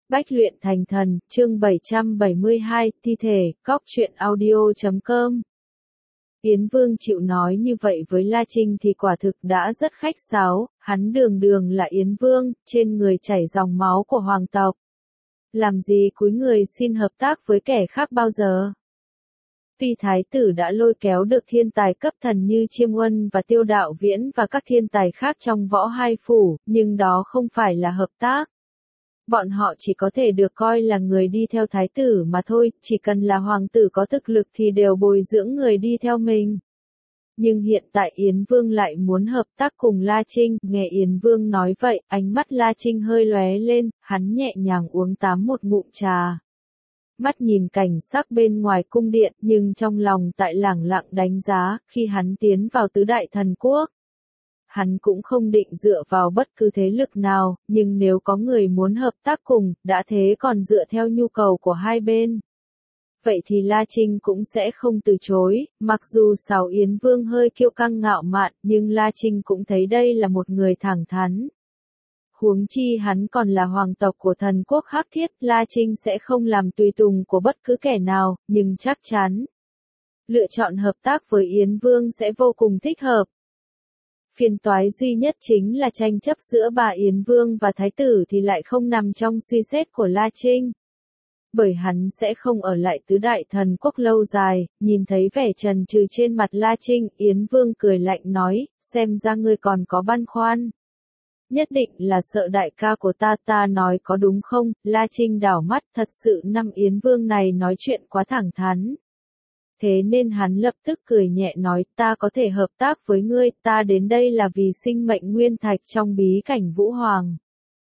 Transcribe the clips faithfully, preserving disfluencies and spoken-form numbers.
Bách luyện thành thần, chương bảy trăm bảy mươi hai, thi thể, cóc truyện audio chấm com. Yến Vương chịu nói như vậy với La Trinh thì quả thực đã rất khách sáo, hắn đường đường là Yến Vương, trên người chảy dòng máu của hoàng tộc. Làm gì cúi người xin hợp tác với kẻ khác bao giờ? Tuy thái tử đã lôi kéo được thiên tài cấp thần như Chiêm Huân và Tiêu Đạo Viễn và các thiên tài khác trong võ hai phủ, nhưng đó không phải là hợp tác. Bọn họ chỉ có thể được coi là người đi theo thái tử mà thôi, chỉ cần là hoàng tử có thực lực thì đều bồi dưỡng người đi theo mình. Nhưng hiện tại Yến Vương lại muốn hợp tác cùng La Trinh, nghe Yến Vương nói vậy, ánh mắt La Trinh hơi lóe lên, hắn nhẹ nhàng uống tám một ngụm trà. Mắt nhìn cảnh sắc bên ngoài cung điện, nhưng trong lòng tại lẳng lặng đánh giá, khi hắn tiến vào tứ đại thần quốc. Hắn cũng không định dựa vào bất cứ thế lực nào, nhưng nếu có người muốn hợp tác cùng, đã thế còn dựa theo nhu cầu của hai bên. Vậy thì La Trinh cũng sẽ không từ chối, mặc dù Sào Yến Vương hơi kiêu căng ngạo mạn, nhưng La Trinh cũng thấy đây là một người thẳng thắn. Huống chi hắn còn là hoàng tộc của thần quốc Hắc Thiết, La Trinh sẽ không làm tùy tùng của bất cứ kẻ nào, nhưng chắc chắn. Lựa chọn hợp tác với Yến Vương sẽ vô cùng thích hợp. Phiền toái duy nhất chính là tranh chấp giữa bà Yến Vương và Thái tử thì lại không nằm trong suy xét của La Trinh. Bởi hắn sẽ không ở lại tứ đại thần quốc lâu dài, nhìn thấy vẻ trần trừ trên mặt La Trinh, Yến Vương cười lạnh nói, xem ra ngươi còn có băn khoăn. Nhất định là sợ đại ca của ta ta nói có đúng không? La Trinh đảo mắt, thật sự năm Yến Vương này nói chuyện quá thẳng thắn. Thế nên hắn lập tức cười nhẹ nói, ta có thể hợp tác với ngươi, ta đến đây là vì sinh mệnh nguyên thạch trong bí cảnh Vũ Hoàng.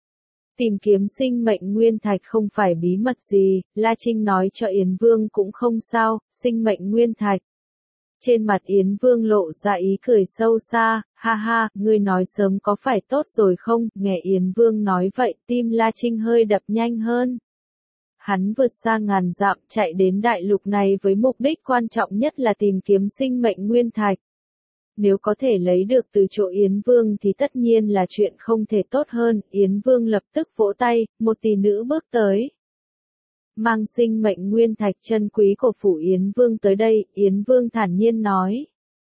Tìm kiếm sinh mệnh nguyên thạch không phải bí mật gì, La Trinh nói cho Yến Vương cũng không sao, sinh mệnh nguyên thạch. Trên mặt Yến Vương lộ ra ý cười sâu xa, ha ha, ngươi nói sớm có phải tốt rồi không? Nghe Yến Vương nói vậy, tim La Trinh hơi đập nhanh hơn. Hắn vượt xa ngàn dặm chạy đến đại lục này với mục đích quan trọng nhất là tìm kiếm sinh mệnh nguyên thạch. Nếu có thể lấy được từ chỗ Yến Vương thì tất nhiên là chuyện không thể tốt hơn, Yến Vương lập tức vỗ tay, một tỷ nữ bước tới. Mang sinh mệnh nguyên thạch chân quý của phủ Yến Vương tới đây, Yến Vương thản nhiên nói.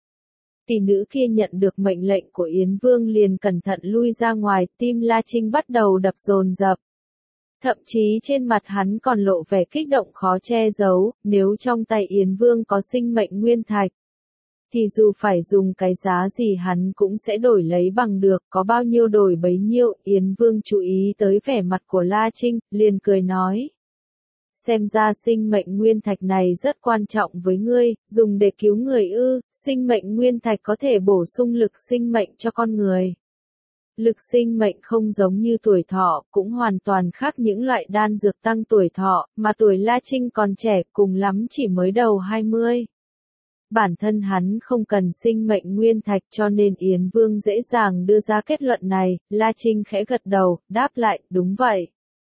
Tỷ nữ kia nhận được mệnh lệnh của Yến Vương liền cẩn thận lui ra ngoài, tim La Trinh bắt đầu đập dồn dập. Thậm chí trên mặt hắn còn lộ vẻ kích động khó che giấu, nếu trong tay Yến Vương có sinh mệnh nguyên thạch. Thì dù phải dùng cái giá gì hắn cũng sẽ đổi lấy bằng được, có bao nhiêu đổi bấy nhiêu, Yến Vương chú ý tới vẻ mặt của La Trinh, liền cười nói. Xem ra sinh mệnh nguyên thạch này rất quan trọng với ngươi, dùng để cứu người ư, sinh mệnh nguyên thạch có thể bổ sung lực sinh mệnh cho con người. Lực sinh mệnh không giống như tuổi thọ, cũng hoàn toàn khác những loại đan dược tăng tuổi thọ, mà tuổi La Trinh còn trẻ, cùng lắm chỉ mới đầu hai mươi. Bản thân hắn không cần sinh mệnh nguyên thạch cho nên Yến Vương dễ dàng đưa ra kết luận này, La Trinh khẽ gật đầu, đáp lại, đúng vậy.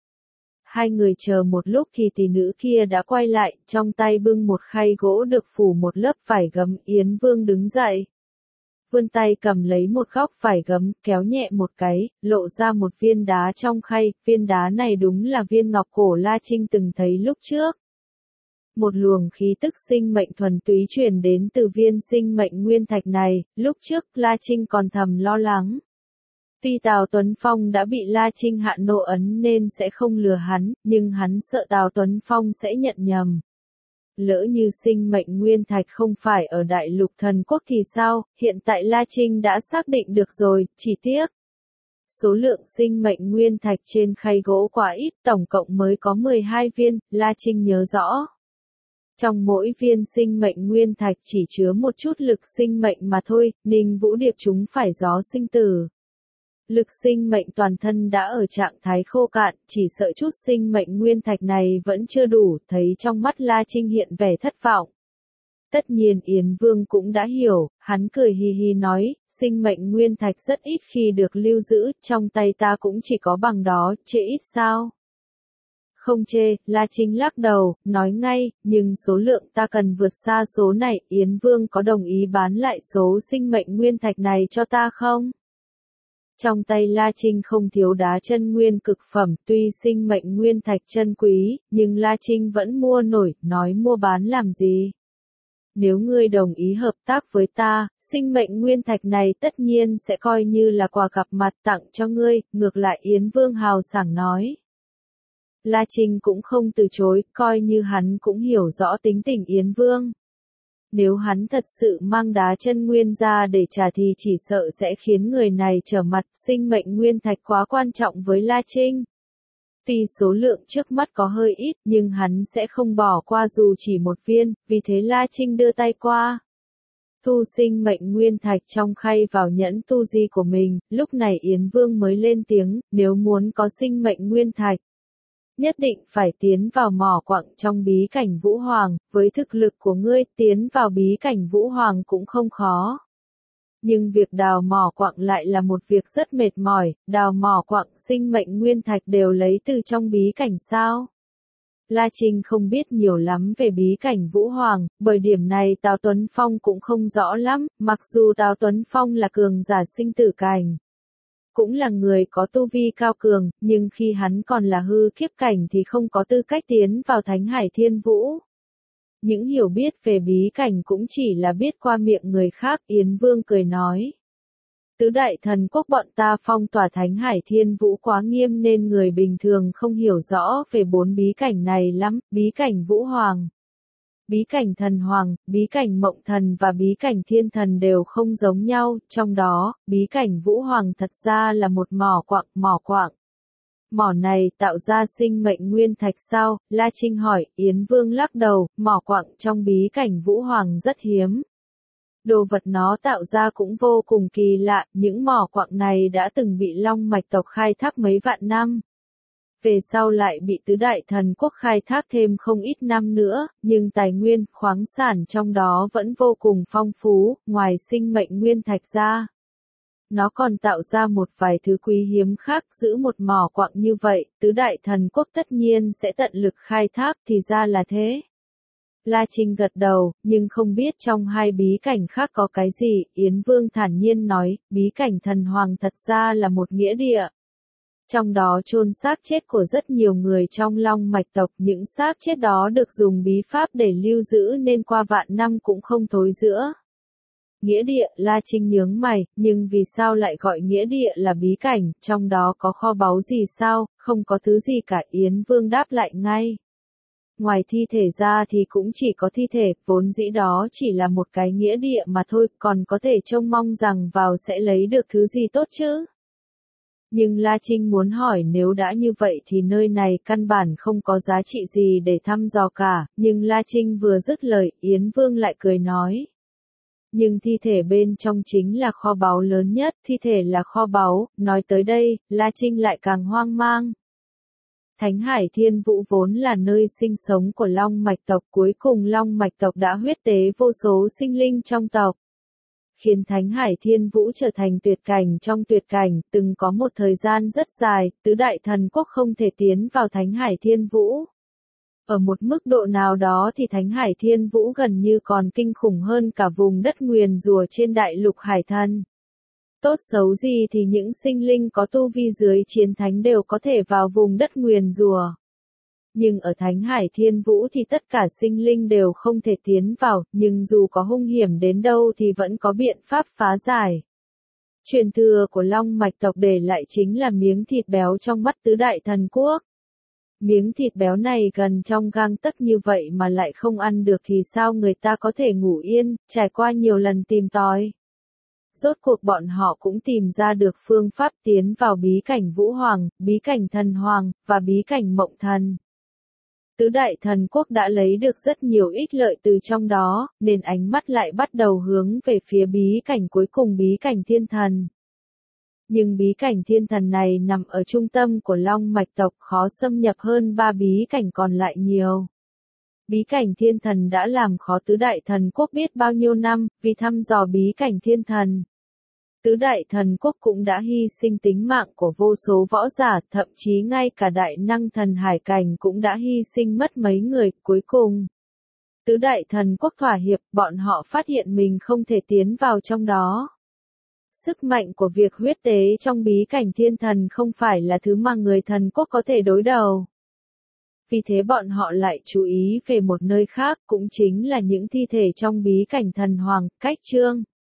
Hai người chờ một lúc thì tỷ nữ kia đã quay lại, trong tay bưng một khay gỗ được phủ một lớp vải gấm, Yến Vương đứng dậy. Vươn tay cầm lấy một góc vải gấm, kéo nhẹ một cái, lộ ra một viên đá trong khay, viên đá này đúng là viên ngọc cổ La Trinh từng thấy lúc trước. Một luồng khí tức sinh mệnh thuần túy truyền đến từ viên sinh mệnh nguyên thạch này, lúc trước La Trinh còn thầm lo lắng. Tuy Tào Tuấn Phong đã bị La Trinh hạ nộ ấn nên sẽ không lừa hắn, nhưng hắn sợ Tào Tuấn Phong sẽ nhận nhầm. Lỡ như sinh mệnh nguyên thạch không phải ở đại lục thần quốc thì sao, hiện tại La Trinh đã xác định được rồi, chỉ tiếc. Số lượng sinh mệnh nguyên thạch trên khay gỗ quá ít, tổng cộng mới có mười hai viên, La Trinh nhớ rõ. Trong mỗi viên sinh mệnh nguyên thạch chỉ chứa một chút lực sinh mệnh mà thôi, Ninh Vũ Điệp chúng phải gió sinh tử. Lực sinh mệnh toàn thân đã ở trạng thái khô cạn, chỉ sợ chút sinh mệnh nguyên thạch này vẫn chưa đủ, thấy trong mắt La Trinh hiện vẻ thất vọng. Tất nhiên Yến Vương cũng đã hiểu, hắn cười hì hì nói, sinh mệnh nguyên thạch rất ít khi được lưu giữ, trong tay ta cũng chỉ có bằng đó, chê ít sao? Không chê, La Trinh lắc đầu, nói ngay, nhưng số lượng ta cần vượt xa số này, Yến Vương có đồng ý bán lại số sinh mệnh nguyên thạch này cho ta không? Trong tay La Trinh không thiếu đá chân nguyên cực phẩm, tuy sinh mệnh nguyên thạch chân quý, nhưng La Trinh vẫn mua nổi, nói mua bán làm gì. Nếu ngươi đồng ý hợp tác với ta, sinh mệnh nguyên thạch này tất nhiên sẽ coi như là quà gặp mặt tặng cho ngươi, ngược lại Yến Vương hào sảng nói. La Trinh cũng không từ chối, coi như hắn cũng hiểu rõ tính tình Yến Vương. Nếu hắn thật sự mang đá chân nguyên ra để trả thì chỉ sợ sẽ khiến người này trở mặt, sinh mệnh nguyên thạch quá quan trọng với La Trinh. Tuy số lượng trước mắt có hơi ít, nhưng hắn sẽ không bỏ qua dù chỉ một viên, vì thế La Trinh đưa tay qua. Thu sinh mệnh nguyên thạch trong khay vào nhẫn tu di của mình, lúc này Yến Vương mới lên tiếng, nếu muốn có sinh mệnh nguyên thạch. Nhất định phải tiến vào mỏ quặng trong bí cảnh Vũ Hoàng, với thực lực của ngươi tiến vào bí cảnh Vũ Hoàng cũng không khó. Nhưng việc đào mỏ quặng lại là một việc rất mệt mỏi, đào mỏ quặng sinh mệnh nguyên thạch đều lấy từ trong bí cảnh sao. La Trinh không biết nhiều lắm về bí cảnh Vũ Hoàng, bởi điểm này Tào Tuấn Phong cũng không rõ lắm, mặc dù Tào Tuấn Phong là cường giả sinh tử cảnh. Cũng là người có tu vi cao cường, nhưng khi hắn còn là hư kiếp cảnh thì không có tư cách tiến vào Thánh Hải Thiên Vũ. Những hiểu biết về bí cảnh cũng chỉ là biết qua miệng người khác, Yến Vương cười nói. Tứ đại thần quốc bọn ta phong tỏa Thánh Hải Thiên Vũ quá nghiêm nên người bình thường không hiểu rõ về bốn bí cảnh này lắm, bí cảnh Vũ Hoàng. Bí cảnh Thần Hoàng, bí cảnh Mộng Thần và bí cảnh Thiên Thần đều không giống nhau, trong đó, bí cảnh Vũ Hoàng thật ra là một mỏ quặng, mỏ quặng. Mỏ này tạo ra sinh mệnh nguyên thạch sao? La Trinh hỏi, Yến Vương lắc đầu, mỏ quặng trong bí cảnh Vũ Hoàng rất hiếm. Đồ vật nó tạo ra cũng vô cùng kỳ lạ, những mỏ quặng này đã từng bị Long Mạch tộc khai thác mấy vạn năm. Về sau lại bị tứ đại thần quốc khai thác thêm không ít năm nữa, nhưng tài nguyên, khoáng sản trong đó vẫn vô cùng phong phú, ngoài sinh mệnh nguyên thạch ra. Nó còn tạo ra một vài thứ quý hiếm khác, giữ một mỏ quặng như vậy, tứ đại thần quốc tất nhiên sẽ tận lực khai thác, thì ra là thế. La Trinh gật đầu, nhưng không biết trong hai bí cảnh khác có cái gì, Yến Vương thản nhiên nói, bí cảnh Thần Hoàng thật ra là một nghĩa địa. Trong đó chôn xác chết của rất nhiều người trong Long Mạch tộc, những xác chết đó được dùng bí pháp để lưu giữ nên qua vạn năm cũng không thối rữa. Nghĩa địa, La Trinh nhướng mày, nhưng vì sao lại gọi nghĩa địa là bí cảnh, trong đó có kho báu gì sao, không có thứ gì cả, Yến Vương đáp lại ngay. Ngoài thi thể ra thì cũng chỉ có thi thể, vốn dĩ đó chỉ là một cái nghĩa địa mà thôi, còn có thể trông mong rằng vào sẽ lấy được thứ gì tốt chứ. Nhưng La Trinh muốn hỏi nếu đã như vậy thì nơi này căn bản không có giá trị gì để thăm dò cả, nhưng La Trinh vừa dứt lời, Yến Vương lại cười nói. Nhưng thi thể bên trong chính là kho báu lớn nhất, thi thể là kho báu, nói tới đây, La Trinh lại càng hoang mang. Thánh Hải Thiên Vũ vốn là nơi sinh sống của Long Mạch tộc, cuối cùng Long Mạch tộc đã huyết tế vô số sinh linh trong tộc. Khiến Thánh Hải Thiên Vũ trở thành tuyệt cảnh trong tuyệt cảnh, từng có một thời gian rất dài, tứ đại thần quốc không thể tiến vào Thánh Hải Thiên Vũ. Ở một mức độ nào đó thì Thánh Hải Thiên Vũ gần như còn kinh khủng hơn cả vùng đất nguyền rủa trên đại lục Hải Thần. Tốt xấu gì thì những sinh linh có tu vi dưới chiến thánh đều có thể vào vùng đất nguyền rủa. Nhưng ở Thánh Hải Thiên Vũ thì tất cả sinh linh đều không thể tiến vào, nhưng dù có hung hiểm đến đâu thì vẫn có biện pháp phá giải. Truyền thừa của Long Mạch tộc để lại chính là miếng thịt béo trong mắt tứ đại thần quốc. Miếng thịt béo này gần trong gang tấc như vậy mà lại không ăn được thì sao người ta có thể ngủ yên, trải qua nhiều lần tìm tòi. Rốt cuộc bọn họ cũng tìm ra được phương pháp tiến vào bí cảnh Vũ Hoàng, bí cảnh Thần Hoàng, và bí cảnh Mộng Thần. Tứ đại thần quốc đã lấy được rất nhiều ích lợi từ trong đó, nên ánh mắt lại bắt đầu hướng về phía bí cảnh cuối cùng bí cảnh Thiên Thần. Nhưng bí cảnh Thiên Thần này nằm ở trung tâm của Long Mạch tộc, khó xâm nhập hơn ba bí cảnh còn lại nhiều. Bí cảnh Thiên Thần đã làm khó tứ đại thần quốc biết bao nhiêu năm, vì thăm dò bí cảnh Thiên Thần. Tứ đại thần quốc cũng đã hy sinh tính mạng của vô số võ giả, thậm chí ngay cả đại năng thần hải cảnh cũng đã hy sinh mất mấy người, cuối cùng. Tứ đại thần quốc thỏa hiệp, bọn họ phát hiện mình không thể tiến vào trong đó. Sức mạnh của việc huyết tế trong bí cảnh thiên thần không phải là thứ mà người thần quốc có thể đối đầu. Vì thế bọn họ lại chú ý về một nơi khác, cũng chính là những thi thể trong bí cảnh thần hoàng, cách chương.